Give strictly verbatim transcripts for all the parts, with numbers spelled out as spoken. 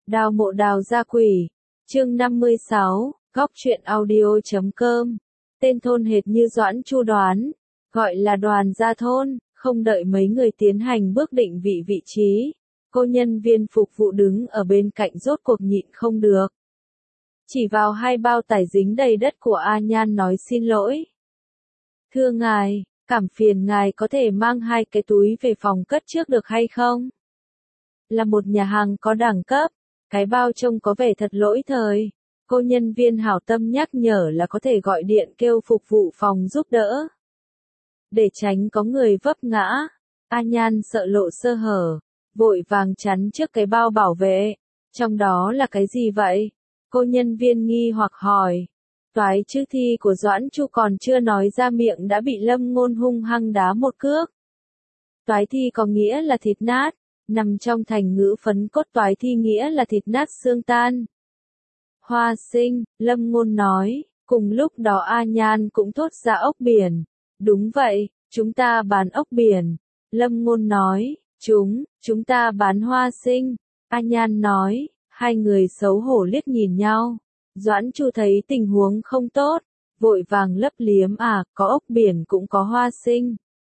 Đào mộ đào gia quỷ. Chương năm mươi sáu, góc truyện audio chấm com. Tên thôn hệt như Doãn Chu đoán, gọi là Đoàn gia thôn, không đợi mấy người tiến hành bước định vị vị trí. Cô nhân viên phục vụ đứng ở bên cạnh rốt cuộc nhịn không được. Chỉ vào hai bao tải dính đầy đất của A Nhan nói xin lỗi. Thưa ngài, cảm phiền ngài có thể mang hai cái túi về phòng cất trước được hay không? Là một nhà hàng có đẳng cấp, cái bao trông có vẻ thật lỗi thời. Cô nhân viên hảo tâm nhắc nhở là có thể gọi điện kêu phục vụ phòng giúp đỡ. Để tránh có người vấp ngã, A Nhan sợ lộ sơ hở, vội vàng chắn trước cái bao bảo vệ. Trong đó là cái gì vậy? Cô nhân viên nghi hoặc hỏi. Toái chữ thi của Doãn Chu còn chưa nói ra miệng đã bị Lâm Ngôn hung hăng đá một cước. Toái thi có nghĩa là thịt nát, nằm trong thành ngữ phấn cốt toái thi nghĩa là thịt nát xương tan. Hoa sinh, Lâm Ngôn nói, cùng lúc đó A Nhan cũng thốt ra ốc biển. Đúng vậy, chúng ta bán ốc biển. Lâm Ngôn nói, chúng, chúng ta bán hoa sinh. A Nhan nói, hai người xấu hổ liếc nhìn nhau. Doãn Chu thấy tình huống không tốt, vội vàng lấp liếm à, có ốc biển cũng có hoa sinh.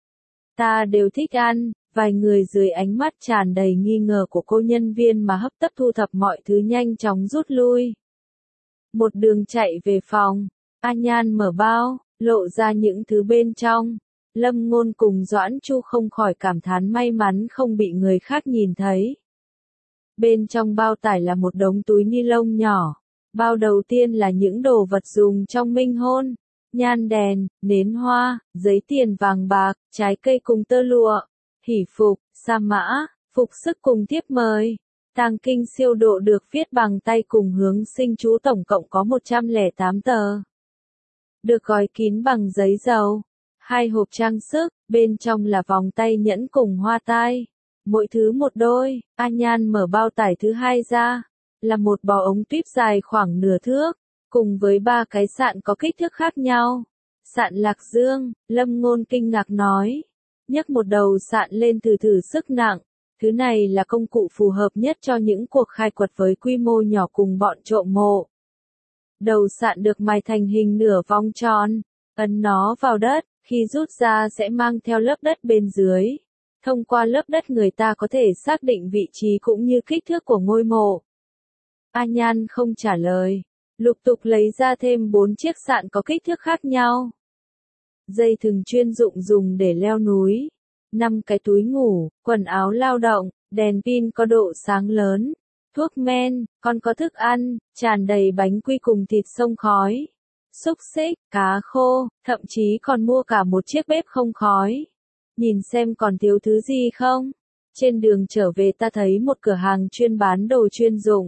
Ta đều thích ăn, vài người dưới ánh mắt tràn đầy nghi ngờ của cô nhân viên mà hấp tấp thu thập mọi thứ nhanh chóng rút lui. Một đường chạy về phòng, A Nhan mở bao, lộ ra những thứ bên trong. Lâm Ngôn cùng Doãn Chu không khỏi cảm thán may mắn không bị người khác nhìn thấy. Bên trong bao tải là một đống túi ni lông nhỏ. Bao đầu tiên là những đồ vật dùng trong minh hôn, nhan đèn, nến hoa, giấy tiền vàng bạc, trái cây cùng tơ lụa, hỷ phục, sa mã, phục sức cùng thiếp mời. Tàng kinh siêu độ được viết bằng tay cùng hướng sinh chú tổng cộng có một trăm lẻ tám tờ. Được gói kín bằng giấy dầu. Hai hộp trang sức, bên trong là vòng tay nhẫn cùng hoa tai. Mỗi thứ một đôi. A Nhan mở bao tải thứ hai ra. Là một bò ống tuyếp dài khoảng nửa thước, cùng với ba cái sạn có kích thước khác nhau. Sạn lạc dương, Lâm Ngôn kinh ngạc nói. Nhấc một đầu sạn lên thử thử sức nặng. Thứ này là công cụ phù hợp nhất cho những cuộc khai quật với quy mô nhỏ cùng bọn trộm mộ. Đầu sạn được mài thành hình nửa vòng tròn, ấn nó vào đất, khi rút ra sẽ mang theo lớp đất bên dưới. Thông qua lớp đất người ta có thể xác định vị trí cũng như kích thước của ngôi mộ. A Nhan không trả lời, lục tục lấy ra thêm bốn chiếc sạn có kích thước khác nhau. Dây thừng chuyên dụng dùng để leo núi, năm cái túi ngủ, quần áo lao động, đèn pin có độ sáng lớn, thuốc men, còn có thức ăn, tràn đầy bánh quy cùng thịt xông khói, xúc xích, cá khô, thậm chí còn mua cả một chiếc bếp không khói. Nhìn xem còn thiếu thứ gì không? Trên đường trở về ta thấy một cửa hàng chuyên bán đồ chuyên dụng,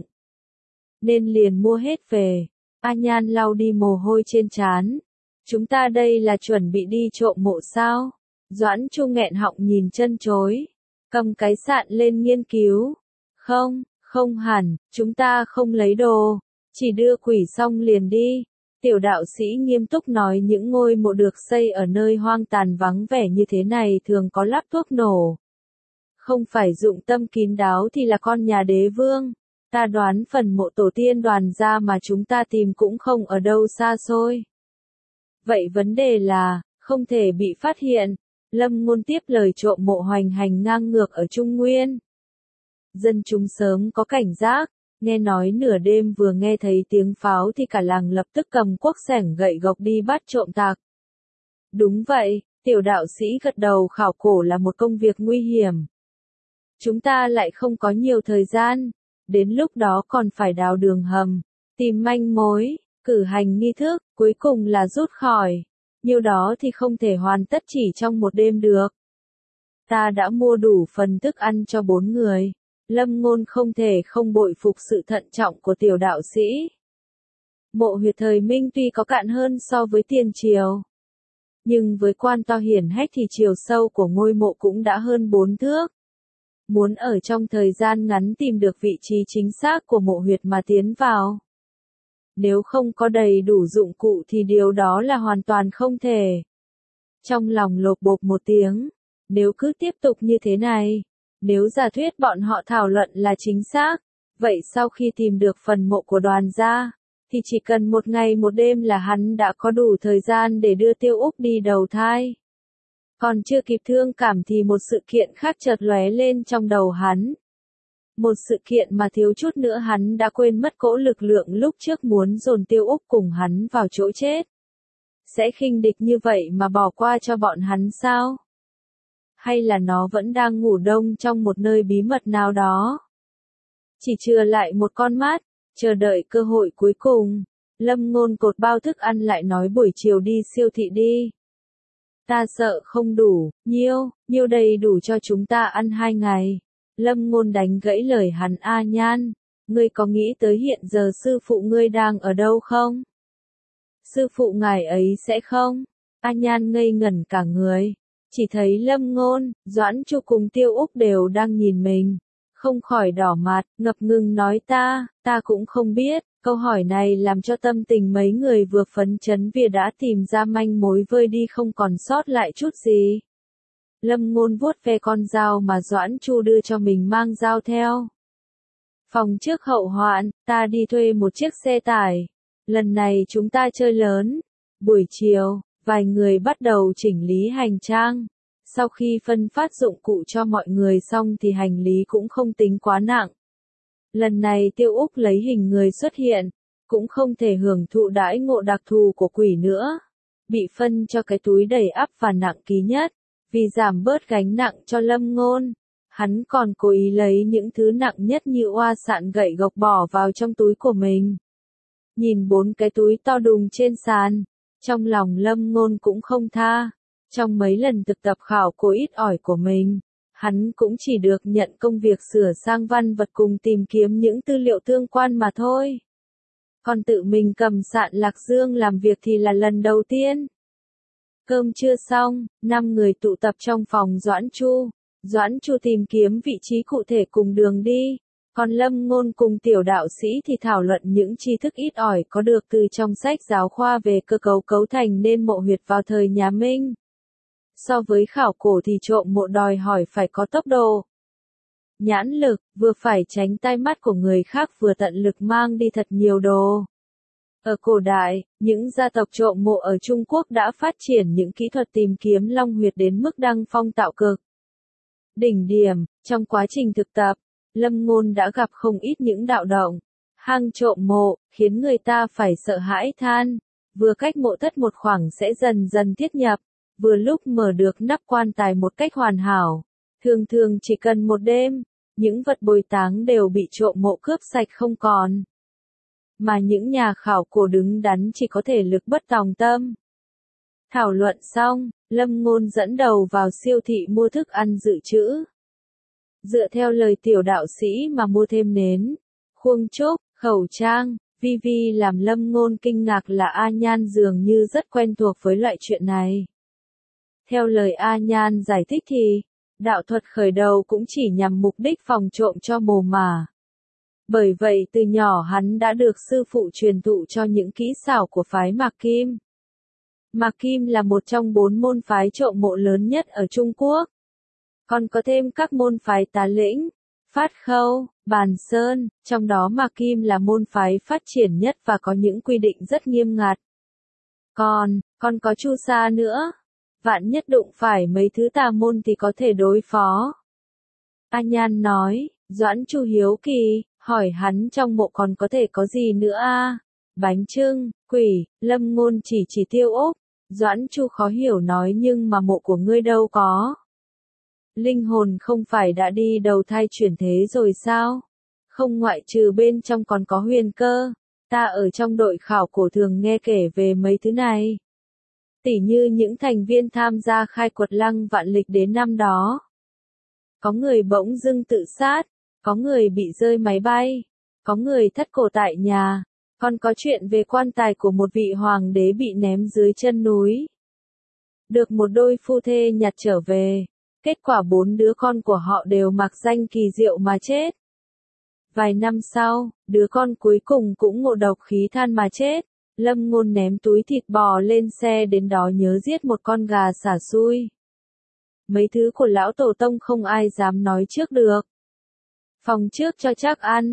nên liền mua hết về. A Nhan lau đi mồ hôi trên trán. Chúng ta đây là chuẩn bị đi trộm mộ sao? Doãn Chu nghẹn họng nhìn chân chối, cầm cái sạn lên nghiên cứu. Không, không hẳn, chúng ta không lấy đồ, chỉ đưa quỷ xong liền đi. Tiểu đạo sĩ nghiêm túc nói những ngôi mộ được xây ở nơi hoang tàn vắng vẻ như thế này thường có lắp thuốc nổ. Không phải dụng tâm kín đáo thì là con nhà đế vương. Ta đoán phần mộ tổ tiên Đoàn gia mà chúng ta tìm cũng không ở đâu xa xôi. Vậy vấn đề là, không thể bị phát hiện. Lâm Ngôn tiếp lời trộm mộ hoành hành ngang ngược ở Trung Nguyên. Dân chúng sớm có cảnh giác, nghe nói nửa đêm vừa nghe thấy tiếng pháo thì cả làng lập tức cầm cuốc xẻng gậy gộc đi bắt trộm tặc. Đúng vậy, tiểu đạo sĩ gật đầu khảo cổ là một công việc nguy hiểm. Chúng ta lại không có nhiều thời gian. Đến lúc đó còn phải đào đường hầm, tìm manh mối, cử hành nghi thức, cuối cùng là rút khỏi. Nhiều đó thì không thể hoàn tất chỉ trong một đêm được. Ta đã mua đủ phần thức ăn cho bốn người. Lâm Ngôn không thể không bội phục sự thận trọng của tiểu đạo sĩ. Mộ huyệt thời Minh tuy có cạn hơn so với tiền triều, nhưng với quan to hiển hách thì chiều sâu của ngôi mộ cũng đã hơn bốn thước. Muốn ở trong thời gian ngắn tìm được vị trí chính xác của mộ huyệt mà tiến vào, nếu không có đầy đủ dụng cụ thì điều đó là hoàn toàn không thể. Trong lòng lột bột một tiếng, nếu cứ tiếp tục như thế này, nếu giả thuyết bọn họ thảo luận là chính xác, Vậy sau khi tìm được phần mộ của Đoàn gia, thì chỉ cần một ngày một đêm là hắn đã có đủ thời gian để đưa Tiêu Úc đi đầu thai. Còn chưa kịp thương cảm thì một sự kiện khác chợt lóe lên trong đầu hắn. Một sự kiện mà thiếu chút nữa hắn đã quên mất cỗ lực lượng lúc trước muốn dồn Tiêu Úc cùng hắn vào chỗ chết. Sẽ khinh địch như vậy mà bỏ qua cho bọn hắn sao? Hay là nó vẫn đang ngủ đông trong một nơi bí mật nào đó? Chỉ chừa lại một con mắt, chờ đợi cơ hội cuối cùng, Lâm Ngôn cột bao thức ăn lại nói buổi chiều đi siêu thị đi. Ta sợ không đủ, nhiêu, nhiêu đầy đủ cho chúng ta ăn hai ngày. Lâm Ngôn đánh gãy lời hắn. A Nhan, ngươi có nghĩ tới hiện giờ sư phụ ngươi đang ở đâu không? Sư phụ ngài ấy sẽ không? A Nhan ngây ngẩn cả người, chỉ thấy Lâm Ngôn, Doãn Chu cùng Tiêu Úc đều đang nhìn mình, không khỏi đỏ mặt, ngập ngừng nói ta, ta cũng không biết. Câu hỏi này làm cho tâm tình mấy người vừa phấn chấn vì đã tìm ra manh mối vơi đi không còn sót lại chút gì. Lâm Ngôn vuốt ve con dao mà Doãn Chu đưa cho mình mang dao theo. Phòng trước hậu hoạn, ta đi thuê một chiếc xe tải. Lần này chúng ta chơi lớn. Buổi chiều, vài người bắt đầu chỉnh lý hành trang. Sau khi phân phát dụng cụ cho mọi người xong thì hành lý cũng không tính quá nặng. Lần này Tiêu Úc lấy hình người xuất hiện, cũng không thể hưởng thụ đãi ngộ đặc thù của quỷ nữa. Bị phân cho cái túi đầy ắp và nặng ký nhất, vì giảm bớt gánh nặng cho Lâm Ngôn. Hắn còn cố ý lấy những thứ nặng nhất như oa sạn gậy gộc bỏ vào trong túi của mình. Nhìn bốn cái túi to đùng trên sàn, trong lòng Lâm Ngôn cũng không tha. Trong mấy lần thực tập khảo cổ ít ỏi của mình, hắn cũng chỉ được nhận công việc sửa sang văn vật cùng tìm kiếm những tư liệu tương quan mà thôi. Còn tự mình cầm sạn lạc dương làm việc thì là lần đầu tiên. Cơm trưa xong, năm người tụ tập trong phòng Doãn Chu. Doãn Chu tìm kiếm vị trí cụ thể cùng đường đi. Còn Lâm Ngôn cùng tiểu đạo sĩ thì thảo luận những tri thức ít ỏi có được từ trong sách giáo khoa về cơ cấu cấu thành nên mộ huyệt vào thời nhà Minh. So với khảo cổ thì trộm mộ đòi hỏi phải có tốc độ, nhãn lực, vừa phải tránh tai mắt của người khác vừa tận lực mang đi thật nhiều đồ. Ở cổ đại, những gia tộc trộm mộ ở Trung Quốc đã phát triển những kỹ thuật tìm kiếm long huyệt đến mức đăng phong tạo cực. Đỉnh điểm, trong quá trình thực tập, Lâm Ngôn đã gặp không ít những đạo động, hang trộm mộ, khiến người ta phải sợ hãi than. Vừa cách mộ thất một khoảng sẽ dần dần thiết nhập, vừa lúc mở được nắp quan tài một cách hoàn hảo. Thường thường chỉ cần một đêm, những vật bồi táng đều bị trộm mộ cướp sạch không còn. Mà những nhà khảo cổ đứng đắn chỉ có thể lực bất tòng tâm. Thảo luận xong, Lâm Ngôn dẫn đầu vào siêu thị mua thức ăn dự trữ. Dựa theo lời tiểu đạo sĩ mà mua thêm nến, khuôn trúc, khẩu trang, vi vi làm Lâm Ngôn kinh ngạc là A Nhan dường như rất quen thuộc với loại chuyện này. Theo lời A Nhan giải thích thì, đạo thuật khởi đầu cũng chỉ nhằm mục đích phòng trộm cho mồ mả. Bởi vậy từ nhỏ hắn đã được sư phụ truyền thụ cho những kỹ xảo của phái Mạc Kim. Mạc Kim là một trong bốn môn phái trộm mộ lớn nhất ở Trung Quốc. Còn có thêm các môn phái Tá Lĩnh, Phát Khâu, Bàn Sơn, trong đó Mạc Kim là môn phái phát triển nhất và có những quy định rất nghiêm ngặt. Còn, còn có Chu Sa nữa. Vạn nhất đụng phải mấy thứ tà môn thì có thể đối phó. A Nhan nói, Doãn Chu hiếu kỳ, hỏi hắn trong mộ còn có thể có gì nữa a? Bánh chưng, quỷ, Lâm Ngôn chỉ chỉ Tiêu Úc. Doãn Chu khó hiểu nói nhưng mà mộ của ngươi đâu có. Linh hồn không phải đã đi đầu thai chuyển thế rồi sao? Không, ngoại trừ bên trong còn có huyền cơ. Ta ở trong đội khảo cổ thường nghe kể về mấy thứ này. Tỉ như những thành viên tham gia khai quật Lăng Vạn Lịch đến năm đó. Có người bỗng dưng tự sát, có người bị rơi máy bay, có người thất cổ tại nhà, còn có chuyện về quan tài của một vị hoàng đế bị ném dưới chân núi. Được một đôi phu thê nhặt trở về, kết quả bốn đứa con của họ đều mặc danh kỳ diệu mà chết. Vài năm sau, đứa con cuối cùng cũng ngộ độc khí than mà chết. Lâm Ngôn ném túi thịt bò lên xe đến đó nhớ giết một con gà xả xui. Mấy thứ của lão tổ tông không ai dám nói trước được. Phòng trước cho chắc ăn,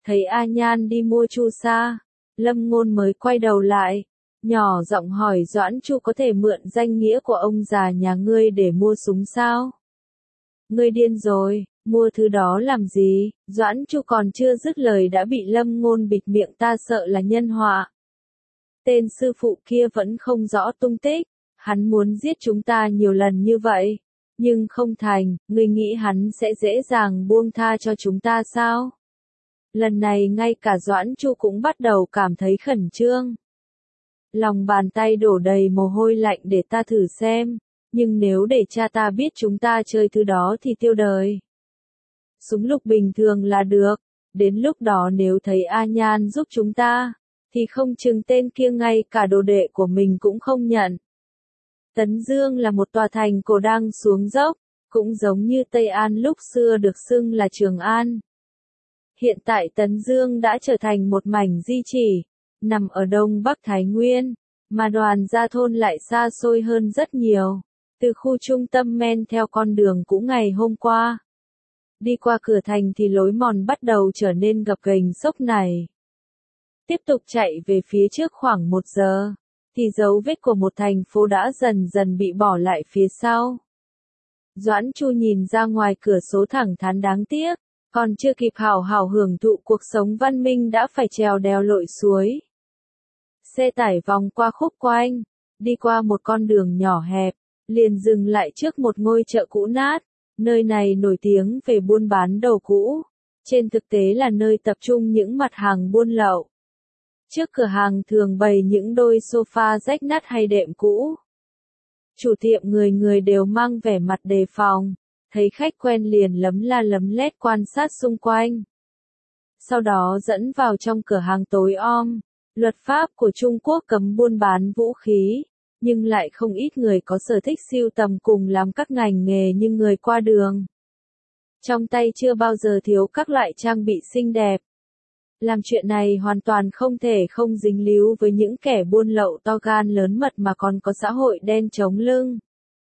Thấy A Nhan đi mua chu sa, Lâm Ngôn mới quay đầu lại, nhỏ giọng hỏi Doãn Chu có thể mượn danh nghĩa của ông già nhà ngươi để mua súng sao? Ngươi điên rồi, mua thứ đó làm gì? Doãn Chu còn chưa dứt lời đã bị Lâm Ngôn bịt miệng, ta sợ là nhân họa. Tên sư phụ kia vẫn không rõ tung tích, hắn muốn giết chúng ta nhiều lần như vậy, nhưng không thành, ngươi nghĩ hắn sẽ dễ dàng buông tha cho chúng ta sao? Lần này ngay cả Doãn Chu cũng bắt đầu cảm thấy khẩn trương. Lòng bàn tay đổ đầy mồ hôi lạnh, để ta thử xem, nhưng nếu để cha ta biết chúng ta chơi thứ đó thì tiêu đời. Súng lục bình thường là được, đến lúc đó nếu thấy A Nhan giúp chúng ta, thì không chừng tên kia ngay cả đồ đệ của mình cũng không nhận. Tấn Dương là một tòa thành cổ đang xuống dốc, cũng giống như Tây An lúc xưa được xưng là Trường An. Hiện tại Tấn Dương đã trở thành một mảnh di chỉ, nằm ở đông bắc Thái Nguyên, mà Đoàn Gia Thôn lại xa xôi hơn rất nhiều, từ khu trung tâm men theo con đường cũ ngày hôm qua. Đi qua cửa thành thì lối mòn bắt đầu trở nên gập ghềnh sốc nảy. Tiếp tục chạy về phía trước khoảng một giờ, thì dấu vết của một thành phố đã dần dần bị bỏ lại phía sau. Doãn Chu nhìn ra ngoài cửa sổ thẳng thắn đáng tiếc, còn chưa kịp hào hào hưởng thụ cuộc sống văn minh đã phải trèo đèo lội suối. Xe tải vòng qua khúc quanh, đi qua một con đường nhỏ hẹp, liền dừng lại trước một ngôi chợ cũ nát. Nơi này nổi tiếng về buôn bán đồ cũ, trên thực tế là nơi tập trung những mặt hàng buôn lậu. Trước cửa hàng thường bày những đôi sofa rách nát hay đệm cũ. Chủ tiệm người người đều mang vẻ mặt đề phòng, thấy khách quen liền lấm la lấm lét quan sát xung quanh. Sau đó dẫn vào trong cửa hàng tối om. Luật pháp của Trung Quốc cấm buôn bán vũ khí, nhưng lại không ít người có sở thích sưu tầm cùng làm các ngành nghề như người qua đường. Trong tay chưa bao giờ thiếu các loại trang bị xinh đẹp. Làm chuyện này hoàn toàn không thể không dính líu với những kẻ buôn lậu to gan lớn mật mà còn có xã hội đen chống lưng.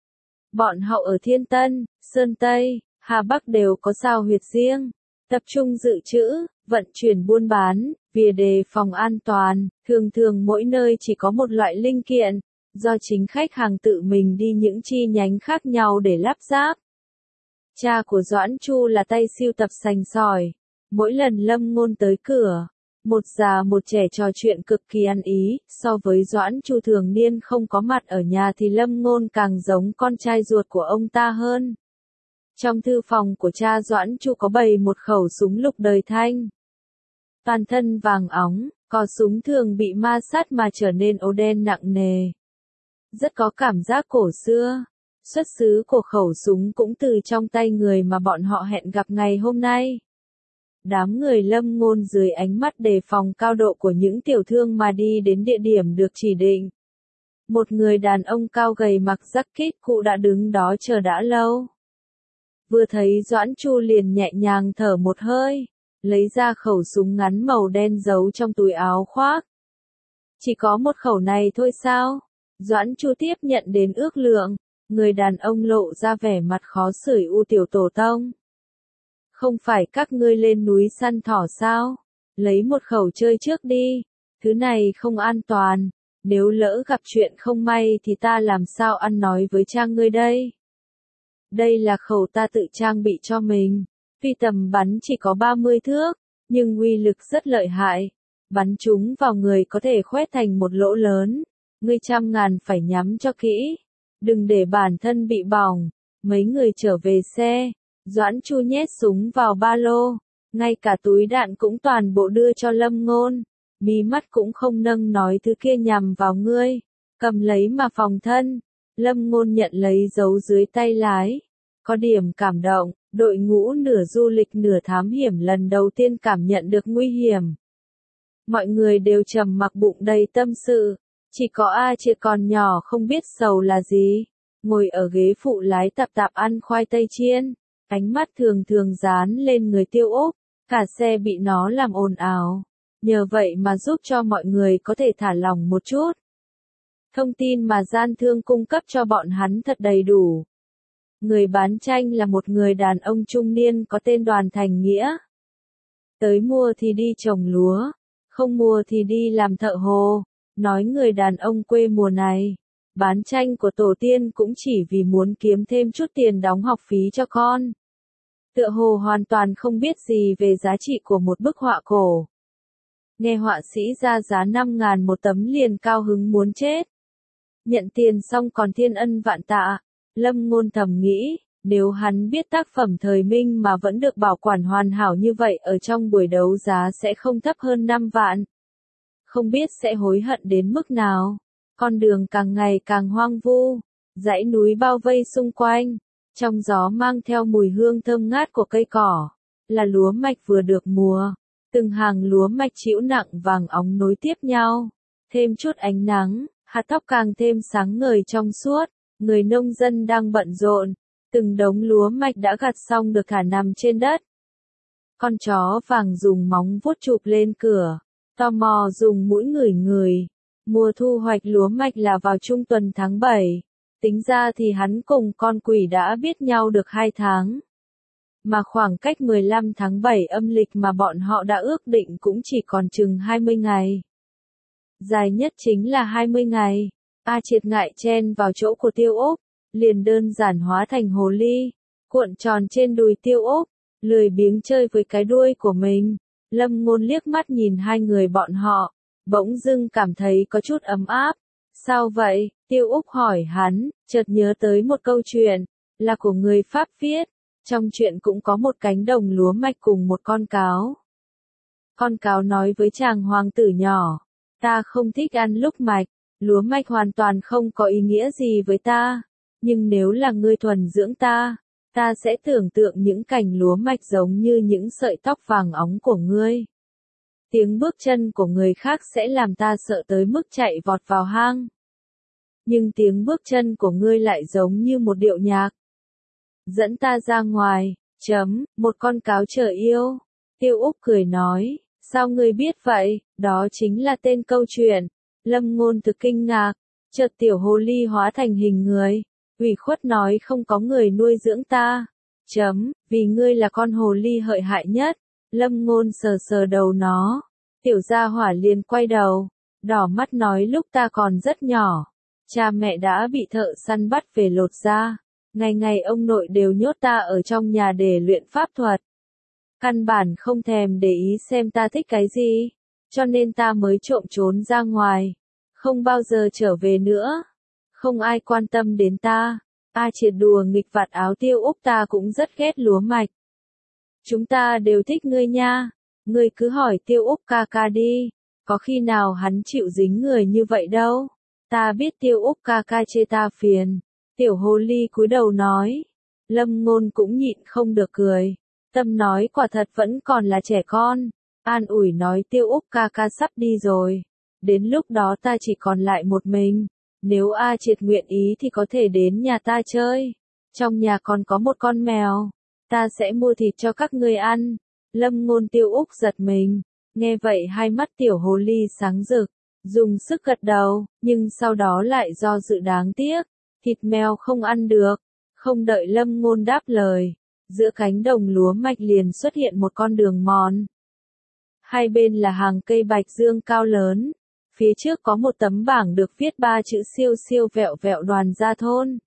Bọn họ ở Thiên Tân, Sơn Tây, Hà Bắc đều có sao huyệt riêng, tập trung dự trữ, vận chuyển buôn bán, vì đề phòng an toàn, thường thường mỗi nơi chỉ có một loại linh kiện, do chính khách hàng tự mình đi những chi nhánh khác nhau để lắp ráp. Cha của Doãn Chu là tay sưu tập sành sỏi, mỗi lần Lâm Ngôn tới cửa, một già một trẻ trò chuyện cực kỳ ăn ý, so với Doãn Chu thường niên không có mặt ở nhà thì Lâm Ngôn càng giống con trai ruột của ông ta hơn. Trong thư phòng của cha Doãn Chu có bày một khẩu súng lục đời Thanh. Toàn thân vàng óng, cò súng thường bị ma sát mà trở nên ố đen nặng nề. Rất có cảm giác cổ xưa. Xuất xứ của khẩu súng cũng từ trong tay người mà bọn họ hẹn gặp ngày hôm nay. Đám người Lâm Ngôn dưới ánh mắt đề phòng cao độ của những tiểu thương mà đi đến địa điểm được chỉ định. Một người đàn ông cao gầy mặc jacket cũ đã đứng đó chờ đã lâu. Vừa thấy Doãn Chu liền nhẹ nhàng thở một hơi, lấy ra khẩu súng ngắn màu đen giấu trong túi áo khoác. Chỉ có một khẩu này thôi sao? Doãn Chu tiếp nhận đến ước lượng, người đàn ông lộ ra vẻ mặt khó xử. U tiểu tổ tông. Không phải các ngươi lên núi săn thỏ sao? Lấy một khẩu chơi trước đi, thứ này không an toàn, nếu lỡ gặp chuyện không may thì ta làm sao ăn nói với cha ngươi đây? Đây là khẩu ta tự trang bị cho mình, tuy tầm bắn chỉ có ba mươi thước, nhưng uy lực rất lợi hại, bắn chúng vào người có thể khoét thành một lỗ lớn, ngươi trăm ngàn phải nhắm cho kỹ, đừng để bản thân bị bỏng. Mấy người trở về xe, Doãn Chu nhét súng vào ba lô, ngay cả túi đạn cũng toàn bộ đưa cho Lâm Ngôn, mí mắt cũng không nâng nói thứ kia nhằm vào ngươi, cầm lấy mà phòng thân. Lâm Ngôn nhận lấy giấu dưới tay lái, có điểm cảm động, đội ngũ nửa du lịch nửa thám hiểm lần đầu tiên cảm nhận được nguy hiểm. Mọi người đều trầm mặc bụng đầy tâm sự, chỉ có A Chia còn nhỏ không biết sầu là gì, ngồi ở ghế phụ lái tạp tạp ăn khoai tây chiên, ánh mắt thường thường dán lên người Tiêu Úc, cả xe bị nó làm ồn ào, nhờ vậy mà giúp cho mọi người có thể thả lỏng một chút. Thông tin mà gian thương cung cấp cho bọn hắn thật đầy đủ. Người bán tranh là một người đàn ông trung niên có tên Đoàn Thành Nghĩa. Tới mua thì đi trồng lúa, không mua thì đi làm thợ hồ. Nói người đàn ông quê mùa này, bán tranh của tổ tiên cũng chỉ vì muốn kiếm thêm chút tiền đóng học phí cho con. Tựa hồ hoàn toàn không biết gì về giá trị của một bức họa cổ. Nghe họa sĩ ra giá năm ngàn một tấm liền cao hứng muốn chết. Nhận tiền xong còn thiên ân vạn tạ, Lâm Ngôn thầm nghĩ, nếu hắn biết tác phẩm thời Minh mà vẫn được bảo quản hoàn hảo như vậy ở trong buổi đấu giá sẽ không thấp hơn năm vạn. Không biết sẽ hối hận đến mức nào. Con đường càng ngày càng hoang vu, dãy núi bao vây xung quanh, trong gió mang theo mùi hương thơm ngát của cây cỏ, là lúa mạch vừa được mùa. Từng hàng lúa mạch trĩu nặng vàng óng nối tiếp nhau, thêm chút ánh nắng, hạt tóc càng thêm sáng ngời trong suốt. Người nông dân đang bận rộn, từng đống lúa mạch đã gặt xong được thả nằm trên đất. Con chó vàng dùng móng vuốt chụp lên cửa, tò mò dùng mũi ngửi ngửi. Mùa thu hoạch lúa mạch là vào trung tuần tháng bảy, tính ra thì hắn cùng con quỷ đã biết nhau được hai tháng. Mà khoảng cách mười lăm tháng bảy âm lịch mà bọn họ đã ước định cũng chỉ còn chừng hai mươi ngày. Dài nhất chính là hai mươi ngày. A Triệt ngại chen vào chỗ của Tiêu Úc, liền đơn giản hóa thành hồ ly, cuộn tròn trên đùi Tiêu Úc, lười biếng chơi với cái đuôi của mình. Lâm Ngôn liếc mắt nhìn hai người bọn họ, bỗng dưng cảm thấy có chút ấm áp. Sao vậy? Tiêu Úc hỏi hắn, chợt nhớ tới một câu chuyện, là của người Pháp viết. Trong chuyện cũng có một cánh đồng lúa mạch cùng một con cáo. Con cáo nói với chàng hoàng tử nhỏ, ta không thích ăn lúc mạch, lúa mạch hoàn toàn không có ý nghĩa gì với ta, nhưng nếu là ngươi thuần dưỡng ta, ta sẽ tưởng tượng những cành lúa mạch giống như những sợi tóc vàng óng của ngươi. Tiếng bước chân của người khác sẽ làm ta sợ tới mức chạy vọt vào hang. Nhưng tiếng bước chân của ngươi lại giống như một điệu nhạc. Dẫn ta ra ngoài, chấm, một con cáo chờ yêu. Tiêu Úc cười nói, sao ngươi biết vậy, đó chính là tên câu chuyện. Lâm Ngôn thực kinh ngạc, chợt tiểu hồ ly hóa thành hình người, ủy khuất nói không có người nuôi dưỡng ta. Chấm, vì ngươi là con hồ ly hợi hại nhất. Lâm Ngôn sờ sờ đầu nó, tiểu gia hỏa liền quay đầu, đỏ mắt nói lúc ta còn rất nhỏ, cha mẹ đã bị thợ săn bắt về lột da. Ngày ngày ông nội đều nhốt ta ở trong nhà để luyện pháp thuật. Căn bản không thèm để ý xem ta thích cái gì, cho nên ta mới trộm trốn ra ngoài, không bao giờ trở về nữa. Không ai quan tâm đến ta. A Triệt đùa nghịch vạt áo Tiêu Úc, ta cũng rất ghét lúa mạch. Chúng ta đều thích ngươi nha, ngươi cứ hỏi Tiêu Úc ca ca đi, có khi nào hắn chịu dính người như vậy đâu. Ta biết Tiêu Úc ca ca chê ta phiền. Tiểu hồ ly cúi đầu nói. Lâm Ngôn cũng nhịn không được cười. Tâm nói quả thật vẫn còn là trẻ con. An ủi nói Tiêu Úc ca ca sắp đi rồi. Đến lúc đó ta chỉ còn lại một mình. Nếu A Triệt nguyện ý thì có thể đến nhà ta chơi. Trong nhà còn có một con mèo. Ta sẽ mua thịt cho các ngươi ăn. Lâm Ngôn Tiêu Úc giật mình. Nghe vậy hai mắt tiểu hồ ly sáng rực. Dùng sức gật đầu, nhưng sau đó lại do dự đáng tiếc. Thịt mèo không ăn được. Không đợi Lâm Ngôn đáp lời, giữa cánh đồng lúa mạch liền xuất hiện một con đường mòn. Hai bên là hàng cây bạch dương cao lớn. Phía trước có một tấm bảng được viết ba chữ siêu siêu vẹo vẹo Đoàn Gia Thôn.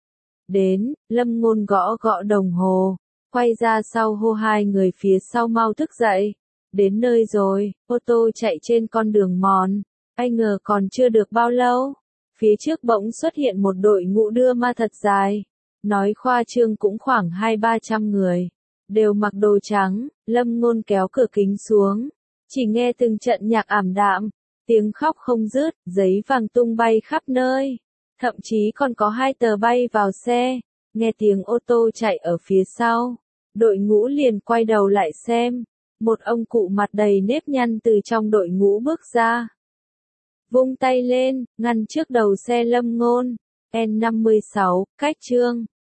Đến, Lâm Ngôn gõ gõ đồng hồ, quay ra sau hô hai người phía sau mau thức dậy. Đến nơi rồi, ô tô chạy trên con đường mòn. Ai ngờ còn chưa được bao lâu, phía trước bỗng xuất hiện một đội ngũ đưa ma thật dài. Nói khoa trương cũng khoảng hai ba trăm người, đều mặc đồ trắng. Lâm Ngôn kéo cửa kính xuống, chỉ nghe từng trận nhạc ảm đạm, tiếng khóc không dứt, giấy vàng tung bay khắp nơi, thậm chí còn có hai tờ bay vào xe. Nghe tiếng ô tô chạy ở phía sau, đội ngũ liền quay đầu lại xem, một ông cụ mặt đầy nếp nhăn từ trong đội ngũ bước ra, vung tay lên, ngăn trước đầu xe Lâm Ngôn. N năm mươi sáu, cách chương